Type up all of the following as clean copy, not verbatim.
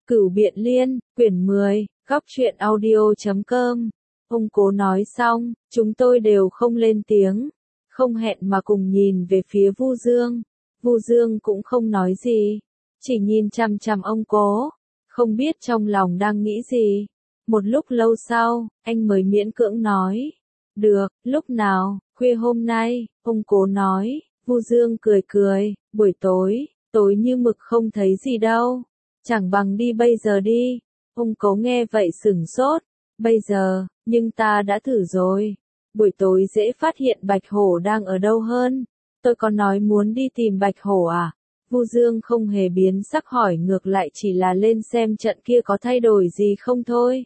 Cửu Biện Liên, quyển 10, góc truyện audio.com. Ông Cố nói xong, chúng tôi đều không lên tiếng, không hẹn mà cùng nhìn về phía Vu Dương. Vu Dương cũng không nói gì, chỉ nhìn chằm chằm ông Cố, không biết trong lòng đang nghĩ gì. Một lúc lâu sau, anh mới miễn cưỡng nói, được, lúc nào, khuya hôm nay, ông Cố nói. Vu Dương cười cười, buổi tối như mực không thấy gì đâu, chẳng bằng đi bây giờ đi. Ông Cố nghe vậy sửng sốt, bây giờ, nhưng ta đã thử rồi, buổi tối dễ phát hiện Bạch Hổ đang ở đâu hơn. Tôi có nói muốn đi tìm Bạch Hổ à? Vu Dương không hề biến sắc hỏi ngược lại, chỉ là lên xem trận kia có thay đổi gì không thôi.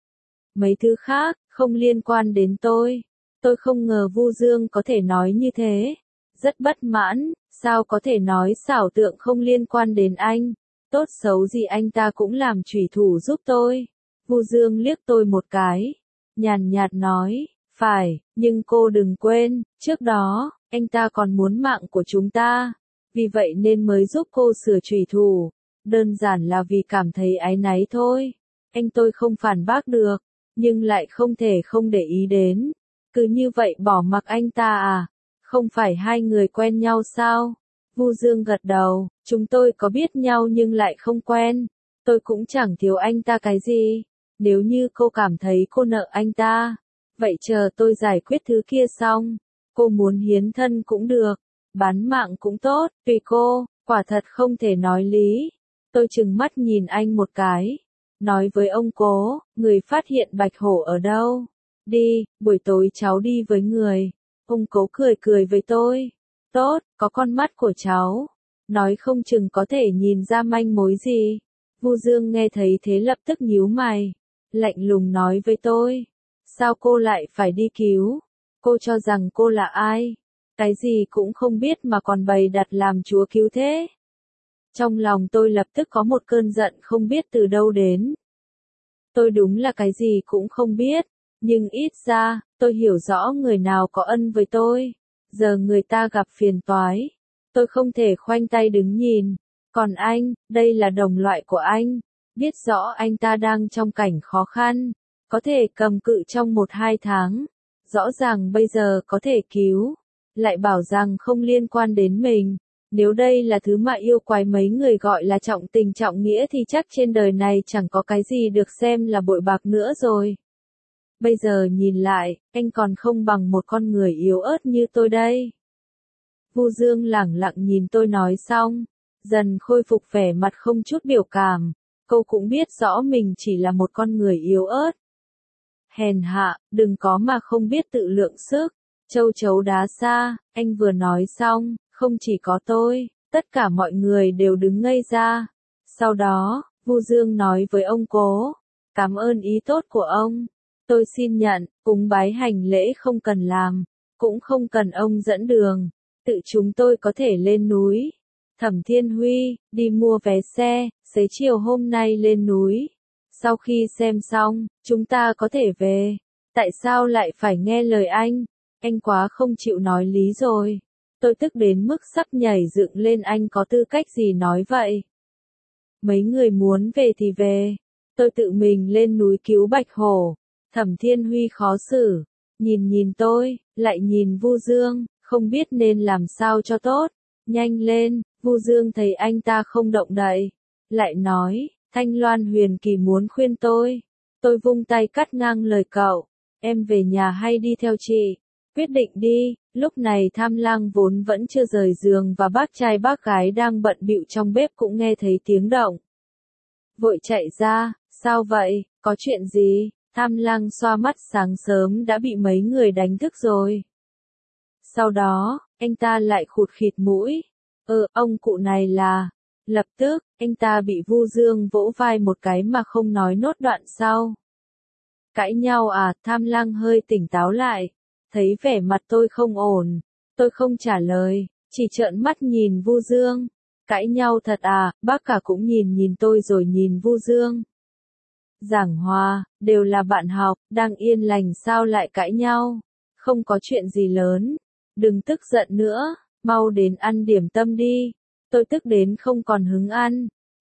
Mấy thứ khác, không liên quan đến tôi. Tôi không ngờ Vu Dương có thể nói như thế. Rất bất mãn, sao có thể nói xảo tượng không liên quan đến anh. Tốt xấu gì anh ta cũng làm chủy thủ giúp tôi. Vu Dương liếc tôi một cái, nhàn nhạt nói, phải, nhưng cô đừng quên, trước đó, anh ta còn muốn mạng của chúng ta. Vì vậy nên mới giúp cô sửa chủy thủ. Đơn giản là vì cảm thấy áy náy thôi. Anh tôi không phản bác được, nhưng lại không thể không để ý đến. Cứ như vậy bỏ mặc anh ta à? Không phải hai người quen nhau sao? Vu Dương gật đầu, chúng tôi có biết nhau nhưng lại không quen. Tôi cũng chẳng thiếu anh ta cái gì. Nếu như cô cảm thấy cô nợ anh ta, vậy chờ tôi giải quyết thứ kia xong. Cô muốn hiến thân cũng được, bán mạng cũng tốt, tùy cô, quả thật không thể nói lý. Tôi trừng mắt nhìn anh một cái, nói với ông Cố, người phát hiện Bạch Hổ ở đâu? Đi, buổi tối cháu đi với người. Ông Cố cười cười với tôi. Tốt, có con mắt của cháu. Nói không chừng có thể nhìn ra manh mối gì. Vu Dương nghe thấy thế lập tức nhíu mày, lạnh lùng nói với tôi. Sao cô lại phải đi cứu? Cô cho rằng cô là ai? Cái gì cũng không biết mà còn bày đặt làm chúa cứu thế. Trong lòng tôi lập tức có một cơn giận không biết từ đâu đến. Tôi đúng là cái gì cũng không biết, nhưng ít ra, tôi hiểu rõ người nào có ân với tôi. Giờ người ta gặp phiền toái, tôi không thể khoanh tay đứng nhìn. Còn anh, đây là đồng loại của anh, biết rõ anh ta đang trong cảnh khó khăn, có thể cầm cự trong 1-2 tháng. Rõ ràng bây giờ có thể cứu, lại bảo rằng không liên quan đến mình. Nếu đây là thứ mà yêu quái mấy người gọi là trọng tình trọng nghĩa thì chắc trên đời này chẳng có cái gì được xem là bội bạc nữa rồi. Bây giờ nhìn lại, anh còn không bằng một con người yếu ớt như tôi đây. Vu Dương lẳng lặng nhìn tôi nói xong, dần khôi phục vẻ mặt không chút biểu cảm. Cô cũng biết rõ mình chỉ là một con người yếu ớt. Hèn hạ, đừng có mà không biết tự lượng sức. Châu chấu đá xa, anh vừa nói xong, không chỉ có tôi, tất cả mọi người đều đứng ngây ra. Sau đó, Vu Dương nói với ông Cố, cảm ơn ý tốt của ông. Tôi xin nhận, cúng bái hành lễ không cần làm, cũng không cần ông dẫn đường. Tự chúng tôi có thể lên núi. Thẩm Thiên Huy, đi mua vé xe, xế chiều hôm nay lên núi. Sau khi xem xong, chúng ta có thể về. Tại sao lại phải nghe lời anh? Anh quá không chịu nói lý rồi. Tôi tức đến mức sắp nhảy dựng lên, anh có tư cách gì nói vậy? Mấy người muốn về thì về. Tôi tự mình lên núi cứu Bạch Hổ. Thẩm Thiên Huy khó xử. Nhìn tôi, lại nhìn Vu Dương, không biết nên làm sao cho tốt. Nhanh lên, Vu Dương thấy anh ta không động đậy, lại nói, Thanh Loan Huyền Kỳ muốn khuyên tôi. Tôi vung tay cắt ngang lời cậu. Em về nhà hay đi theo chị? Quyết định đi. Lúc này Tham Lang vốn vẫn chưa rời giường và bác trai bác gái đang bận bịu trong bếp cũng nghe thấy tiếng động. Vội chạy ra, sao vậy, có chuyện gì? Tham Lang xoa mắt, sáng sớm đã bị mấy người đánh thức rồi. Sau đó, anh ta lại khụt khịt mũi. Ông cụ này là... Lập tức, anh ta bị Vu Dương vỗ vai một cái mà không nói nốt đoạn sau. Cãi nhau à? Tham Lang hơi tỉnh táo lại. Thấy vẻ mặt tôi không ổn, tôi không trả lời, chỉ trợn mắt nhìn Vu Dương. Cãi nhau thật à? Bác cả cũng nhìn tôi rồi nhìn Vu Dương. Giảng hòa, đều là bạn học, đang yên lành sao lại cãi nhau? Không có chuyện gì lớn. Đừng tức giận nữa, mau đến ăn điểm tâm đi. Tôi tức đến không còn hứng ăn.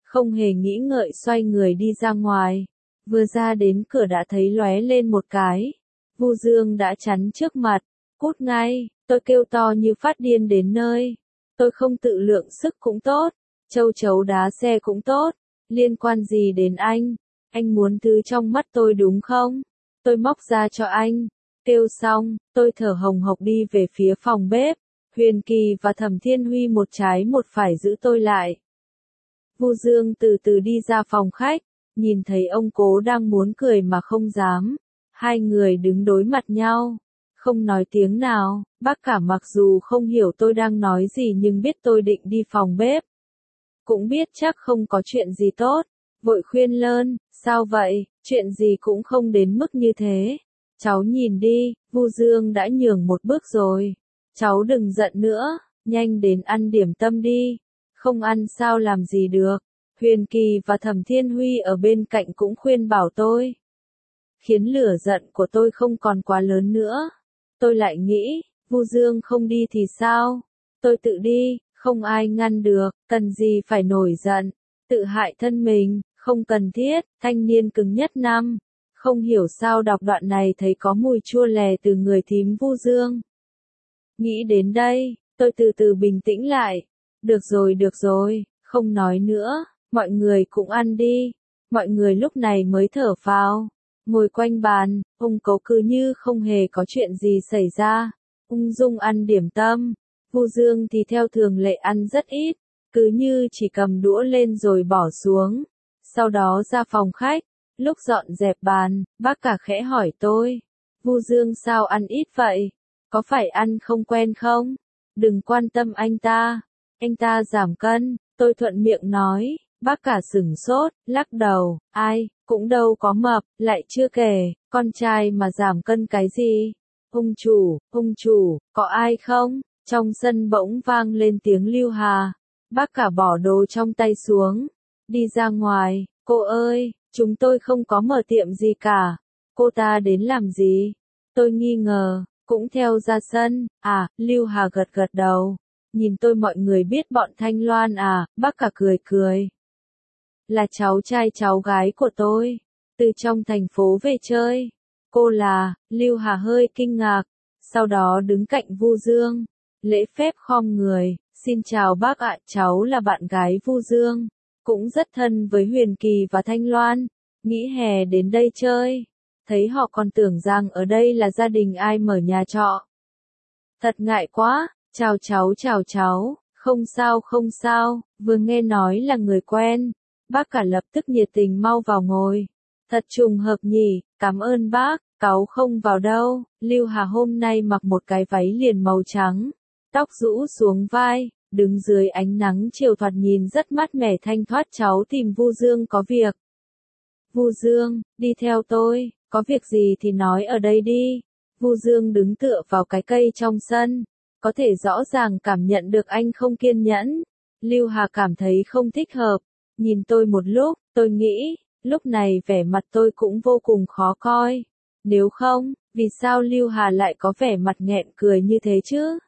Không hề nghĩ ngợi xoay người đi ra ngoài. Vừa ra đến cửa đã thấy lóe lên một cái. Vu Dương đã chắn trước mặt. Cút ngay, tôi kêu to như phát điên đến nơi. Tôi không tự lượng sức cũng tốt. Châu chấu đá xe cũng tốt. Liên quan gì đến anh? Anh muốn thứ trong mắt tôi đúng không? Tôi móc ra cho anh. Kêu xong, tôi thở hồng hộc đi về phía phòng bếp. Huyền Kỳ và Thẩm Thiên Huy một trái một phải giữ tôi lại. Vu Dương từ từ đi ra phòng khách, nhìn thấy ông Cố đang muốn cười mà không dám. Hai người đứng đối mặt nhau, không nói tiếng nào. Bác cả mặc dù không hiểu tôi đang nói gì nhưng biết tôi định đi phòng bếp. Cũng biết chắc không có chuyện gì tốt, vội khuyên lơn, sao vậy, chuyện gì cũng không đến mức như thế. Cháu nhìn đi, Vu Dương đã nhường một bước rồi. Cháu đừng giận nữa, nhanh đến ăn điểm tâm đi. Không ăn sao làm gì được. Huyền Kỳ và Thẩm Thiên Huy ở bên cạnh cũng khuyên bảo tôi. Khiến lửa giận của tôi không còn quá lớn nữa. Tôi lại nghĩ, Vu Dương không đi thì sao? Tôi tự đi, không ai ngăn được, cần gì phải nổi giận, tự hại thân mình, không cần thiết. Thanh niên cứng nhất năm. Không hiểu sao đọc đoạn này thấy có mùi chua lè từ người thím Vu Dương. Nghĩ đến đây, tôi từ từ bình tĩnh lại. Được rồi, không nói nữa, mọi người cũng ăn đi. Mọi người lúc này mới thở phào. Ngồi quanh bàn, ông Cố cứ như không hề có chuyện gì xảy ra. Ung dung ăn điểm tâm. Vu Dương thì theo thường lệ ăn rất ít, cứ như chỉ cầm đũa lên rồi bỏ xuống. Sau đó ra phòng khách, lúc dọn dẹp bàn, bác cả khẽ hỏi tôi. Vu Dương sao ăn ít vậy? Có phải ăn không quen không? Đừng quan tâm anh ta giảm cân, tôi thuận miệng nói. Bác cả sửng sốt, lắc đầu, ai, cũng đâu có mập, lại chưa kể, con trai mà giảm cân cái gì? Ông chủ, có ai không? Trong sân bỗng vang lên tiếng Lưu Hà. Bác cả bỏ đồ trong tay xuống, đi ra ngoài. Cô ơi, chúng tôi không có mở tiệm gì cả. Cô ta đến làm gì? Tôi nghi ngờ, cũng theo ra sân. À, Lưu Hà gật gật đầu. Nhìn tôi mọi người biết bọn Thanh Loan à? Bác cả cười cười. Là cháu trai cháu gái của tôi, từ trong thành phố về chơi. Cô là, Lưu Hà hơi kinh ngạc, sau đó đứng cạnh Vu Dương, lễ phép khom người, xin chào bác ạ, cháu là bạn gái Vu Dương, cũng rất thân với Huyền Kỳ và Thanh Loan, nghĩ hè đến đây chơi, thấy họ còn tưởng rằng ở đây là gia đình ai mở nhà trọ. Thật ngại quá, chào cháu, không sao, vừa nghe nói là người quen. Bác cả lập tức nhiệt tình mau vào ngồi. Thật trùng hợp nhỉ, cảm ơn bác, cáu không vào đâu. Lưu Hà hôm nay mặc một cái váy liền màu trắng, tóc rũ xuống vai, đứng dưới ánh nắng chiều thoạt nhìn rất mát mẻ thanh thoát. Cháu tìm Vu Dương có việc. Vu Dương, đi theo tôi, có việc gì thì nói ở đây đi. Vu Dương đứng tựa vào cái cây trong sân, có thể rõ ràng cảm nhận được anh không kiên nhẫn. Lưu Hà cảm thấy không thích hợp. Nhìn tôi một lúc, tôi nghĩ, lúc này vẻ mặt tôi cũng vô cùng khó coi. Nếu không, vì sao Lưu Hà lại có vẻ mặt nghẹn cười như thế chứ?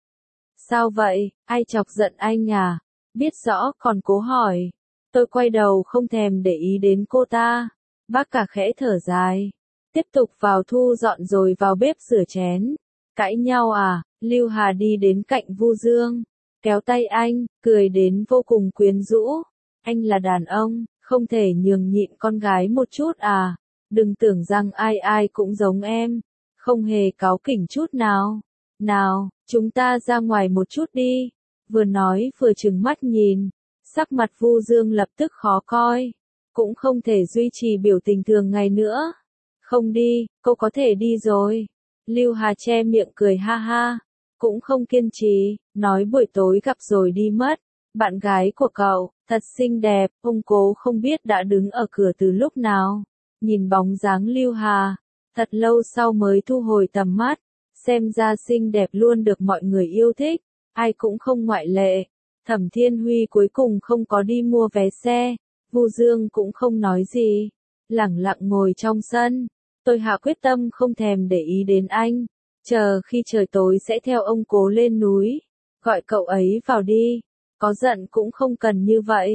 Sao vậy, ai chọc giận anh à? Biết rõ còn cố hỏi. Tôi quay đầu không thèm để ý đến cô ta. Bác cả khẽ thở dài. Tiếp tục vào thu dọn rồi vào bếp rửa chén. Cãi nhau à? Lưu Hà đi đến cạnh Vu Dương, kéo tay anh, cười đến vô cùng quyến rũ. Anh là đàn ông, không thể nhường nhịn con gái một chút à? Đừng tưởng rằng ai cũng giống em, không hề cáu kỉnh chút nào. Nào, chúng ta ra ngoài một chút đi. Vừa nói vừa trừng mắt nhìn, sắc mặt Vu Dương lập tức khó coi, cũng không thể duy trì biểu tình thường ngày nữa. Không đi, cô có thể đi rồi. Lưu Hà che miệng cười ha ha, cũng không kiên trì, nói buổi tối gặp rồi đi mất. Bạn gái của cậu, thật xinh đẹp, ông Cố không biết đã đứng ở cửa từ lúc nào. Nhìn bóng dáng Lưu Hà, thật lâu sau mới thu hồi tầm mắt, xem ra xinh đẹp luôn được mọi người yêu thích, ai cũng không ngoại lệ. Thẩm Thiên Huy cuối cùng không có đi mua vé xe, Vu Dương cũng không nói gì, lẳng lặng ngồi trong sân. Tôi hạ quyết tâm không thèm để ý đến anh, chờ khi trời tối sẽ theo ông Cố lên núi, gọi cậu ấy vào đi. Có giận cũng không cần như vậy.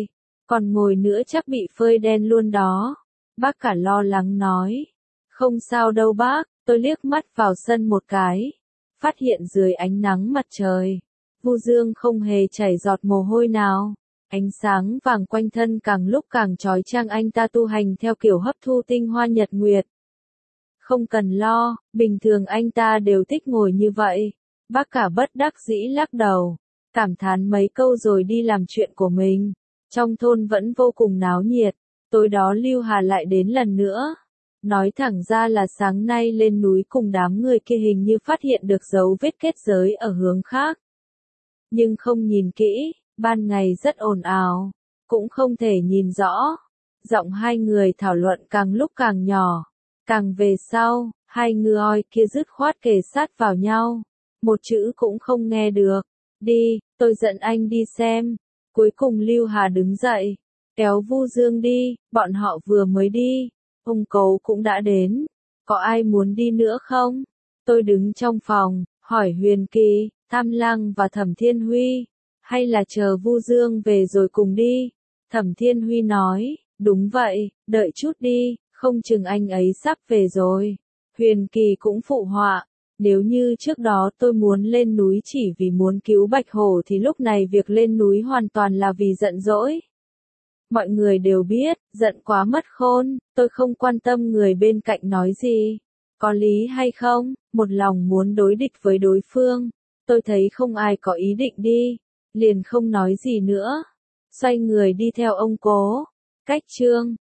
Còn ngồi nữa chắc bị phơi đen luôn đó. Bác cả lo lắng nói. Không sao đâu bác, tôi liếc mắt vào sân một cái. Phát hiện dưới ánh nắng mặt trời, Vu Dương không hề chảy giọt mồ hôi nào. Ánh sáng vàng quanh thân càng lúc càng chói chang, anh ta tu hành theo kiểu hấp thu tinh hoa nhật nguyệt. Không cần lo, bình thường anh ta đều thích ngồi như vậy. Bác cả bất đắc dĩ lắc đầu, cảm thán mấy câu rồi đi làm chuyện của mình. Trong thôn vẫn vô cùng náo nhiệt, tối đó Lưu Hà lại đến lần nữa. Nói thẳng ra là sáng nay lên núi cùng đám người kia hình như phát hiện được dấu vết kết giới ở hướng khác. Nhưng không nhìn kỹ, ban ngày rất ồn ào, cũng không thể nhìn rõ. Giọng hai người thảo luận càng lúc càng nhỏ. Càng về sau, hai ngư oi kia dứt khoát kề sát vào nhau. Một chữ cũng không nghe được. Đi, tôi dẫn anh đi xem. Cuối cùng Lưu Hà đứng dậy, kéo Vu Dương đi, bọn họ vừa mới đi. Ông Cấu cũng đã đến. Có ai muốn đi nữa không? Tôi đứng trong phòng, hỏi Huyền Kỳ, Tam Lăng và Thẩm Thiên Huy. Hay là chờ Vu Dương về rồi cùng đi? Thẩm Thiên Huy nói, đúng vậy, đợi chút đi, không chừng anh ấy sắp về rồi. Huyền Kỳ cũng phụ họa, nếu như trước đó tôi muốn lên núi chỉ vì muốn cứu Bạch Hổ thì lúc này việc lên núi hoàn toàn là vì giận dỗi. Mọi người đều biết, giận quá mất khôn, tôi không quan tâm người bên cạnh nói gì. Có lý hay không, một lòng muốn đối địch với đối phương. Tôi thấy không ai có ý định đi, liền không nói gì nữa. Xoay người đi theo ông Cố. Cách chương